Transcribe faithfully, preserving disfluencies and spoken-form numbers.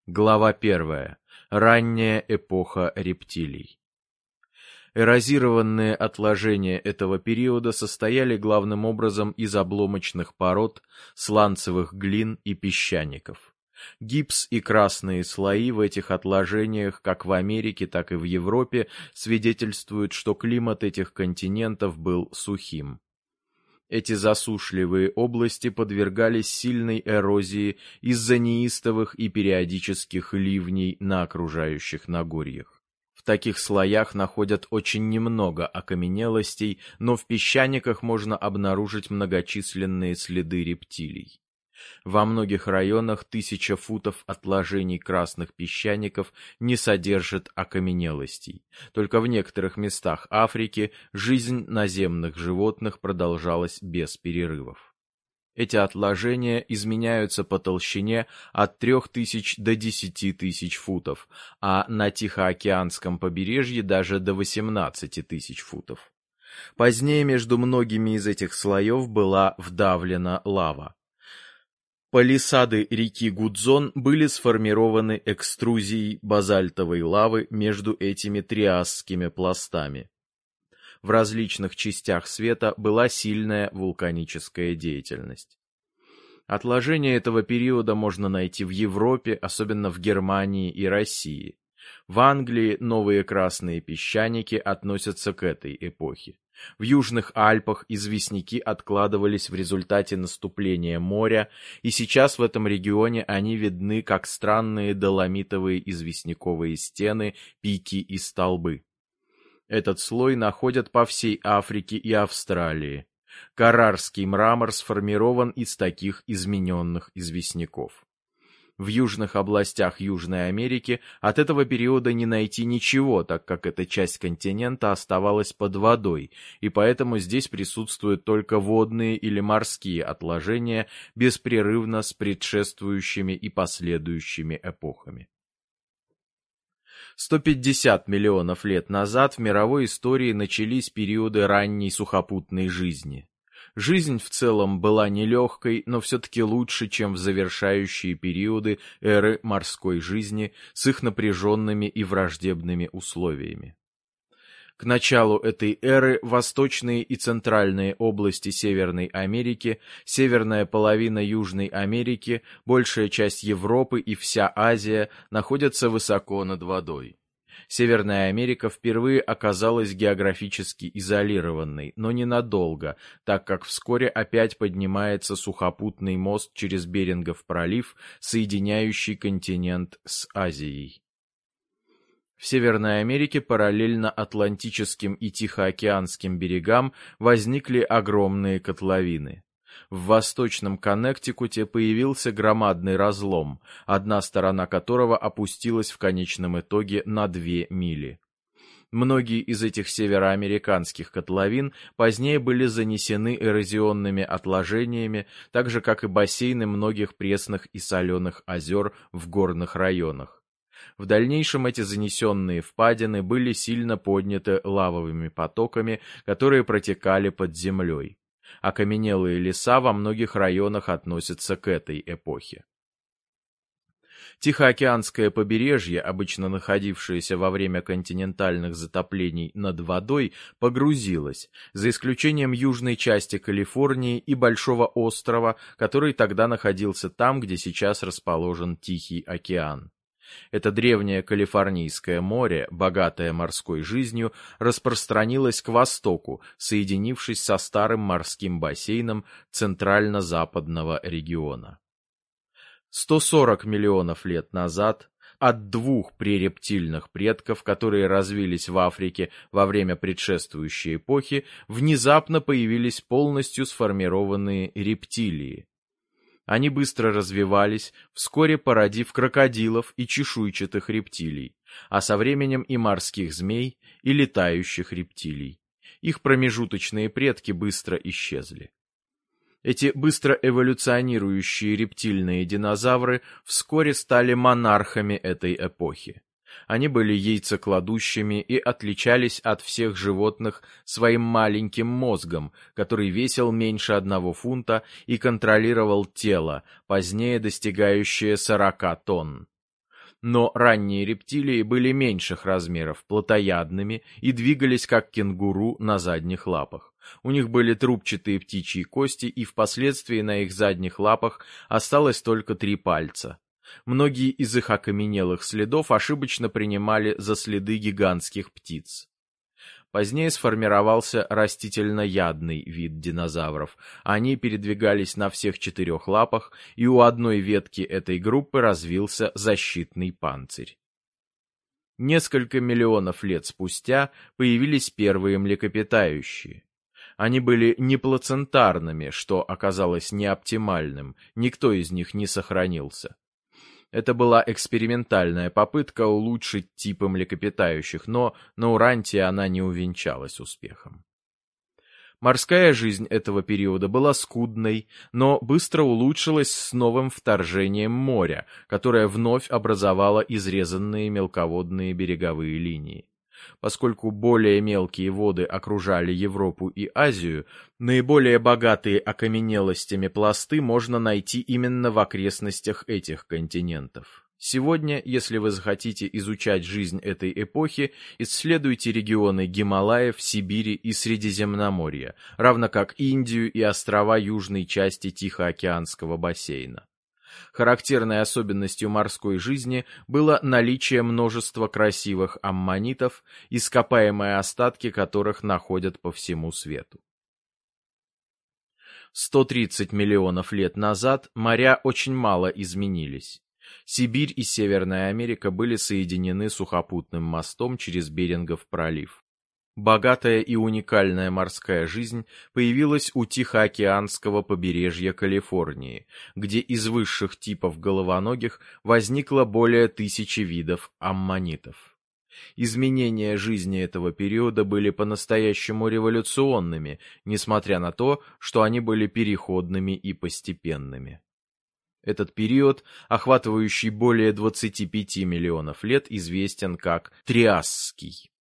Глава первая. Ранняя эпоха рептилий. Эрозированные отложения этого периода состояли главным образом из обломочных пород, сланцевых глин и песчаников. Гипс и красные слои в этих отложениях, как в Америке, так и в Европе, свидетельствуют, что климат этих континентов был сухим. Эти засушливые области подвергались сильной эрозии из-за неистовых и периодических ливней на окружающих Нагорьях. В таких слоях находят очень немного окаменелостей, но в песчаниках можно обнаружить многочисленные следы рептилий. Во многих районах тысяча футов отложений красных песчаников не содержит окаменелостей. Только в некоторых местах Африки жизнь наземных животных продолжалась без перерывов. Эти отложения изменяются по толщине от трёх тысяч до десяти тысяч футов, а на Тихоокеанском побережье даже до восемнадцати тысяч футов. Позднее между многими из этих слоев была вдавлена лава. Палисады реки Гудзон были сформированы экструзией базальтовой лавы между этими триасскими пластами. В различных частях света была сильная вулканическая деятельность. Отложения этого периода можно найти в Европе, особенно в Германии и России. В Англии новые красные песчаники относятся к этой эпохе. В Южных Альпах известняки откладывались в результате наступления моря, и сейчас в этом регионе они видны как странные доломитовые известняковые стены, пики и столбы. Этот слой находят по всей Африке и Австралии. Каррарский мрамор сформирован из таких измененных известняков. В южных областях Южной Америки от этого периода не найти ничего, так как эта часть континента оставалась под водой, и поэтому здесь присутствуют только водные или морские отложения, беспрерывно с предшествующими и последующими эпохами. сто пятьдесят миллионов лет назад в мировой истории начались периоды ранней сухопутной жизни. Жизнь в целом была нелегкой, но все-таки лучше, чем в завершающие периоды эры морской жизни с их напряженными и враждебными условиями. К началу этой эры восточные и центральные области Северной Америки, северная половина Южной Америки, большая часть Европы и вся Азия находятся высоко над водой. Северная Америка впервые оказалась географически изолированной, но ненадолго, так как вскоре опять поднимается сухопутный мост через Берингов пролив, соединяющий континент с Азией. В Северной Америке параллельно Атлантическим и Тихоокеанским берегам возникли огромные котловины. В восточном Коннектикуте появился громадный разлом, одна сторона которого опустилась в конечном итоге на две мили. Многие из этих североамериканских котловин позднее были занесены эрозионными отложениями, так же как и бассейны многих пресных и соленых озер в горных районах. В дальнейшем эти занесенные впадины были сильно подняты лавовыми потоками, которые протекали под землей. Окаменелые леса во многих районах относятся к этой эпохе. Тихоокеанское побережье, обычно находившееся во время континентальных затоплений над водой, погрузилось, за исключением южной части Калифорнии и Большого острова, который тогда находился там, где сейчас расположен Тихий океан. Это древнее Калифорнийское море, богатое морской жизнью, распространилось к востоку, соединившись со старым морским бассейном центрально-западного региона. сто сорок миллионов лет назад от двух пререптильных предков, которые развились в Африке во время предшествующей эпохи, внезапно появились полностью сформированные рептилии. Они быстро развивались, вскоре породив крокодилов и чешуйчатых рептилий, а со временем и морских змей, и летающих рептилий. Их промежуточные предки быстро исчезли. Эти быстро эволюционирующие рептильные динозавры вскоре стали монархами этой эпохи. Они были яйцекладущими и отличались от всех животных своим маленьким мозгом, который весил меньше одного фунта и контролировал тело, позднее достигающее сорока тонн. Но ранние рептилии были меньших размеров, плотоядными и двигались как кенгуру на задних лапах. У них были трубчатые птичьи кости, и впоследствии на их задних лапах осталось только три пальца. Многие из их окаменелых следов ошибочно принимали за следы гигантских птиц. Позднее сформировался растительноядный вид динозавров. Они передвигались на всех четырех лапах, и у одной ветки этой группы развился защитный панцирь. Несколько миллионов лет спустя появились первые млекопитающие. Они были неплацентарными, что оказалось неоптимальным, никто из них не сохранился. Это была экспериментальная попытка улучшить типы млекопитающих, но на Урантии она не увенчалась успехом. Морская жизнь этого периода была скудной, но быстро улучшилась с новым вторжением моря, которое вновь образовало изрезанные мелководные береговые линии. Поскольку более мелкие воды окружали Европу и Азию, наиболее богатые окаменелостями пласты можно найти именно в окрестностях этих континентов. Сегодня, если вы захотите изучать жизнь этой эпохи, исследуйте регионы Гималаев, Сибири и Средиземноморья, равно как Индию и острова южной части Тихоокеанского бассейна. Характерной особенностью морской жизни было наличие множества красивых аммонитов, ископаемые остатки которых находят по всему свету. сто тридцать миллионов лет назад моря очень мало изменились. Сибирь и Северная Америка были соединены сухопутным мостом через Берингов пролив. Богатая и уникальная морская жизнь появилась у Тихоокеанского побережья Калифорнии, где из высших типов головоногих возникло более тысячи видов аммонитов. Изменения жизни этого периода были по-настоящему революционными, несмотря на то, что они были переходными и постепенными. Этот период, охватывающий более двадцати пяти миллионов лет, известен как Триасский.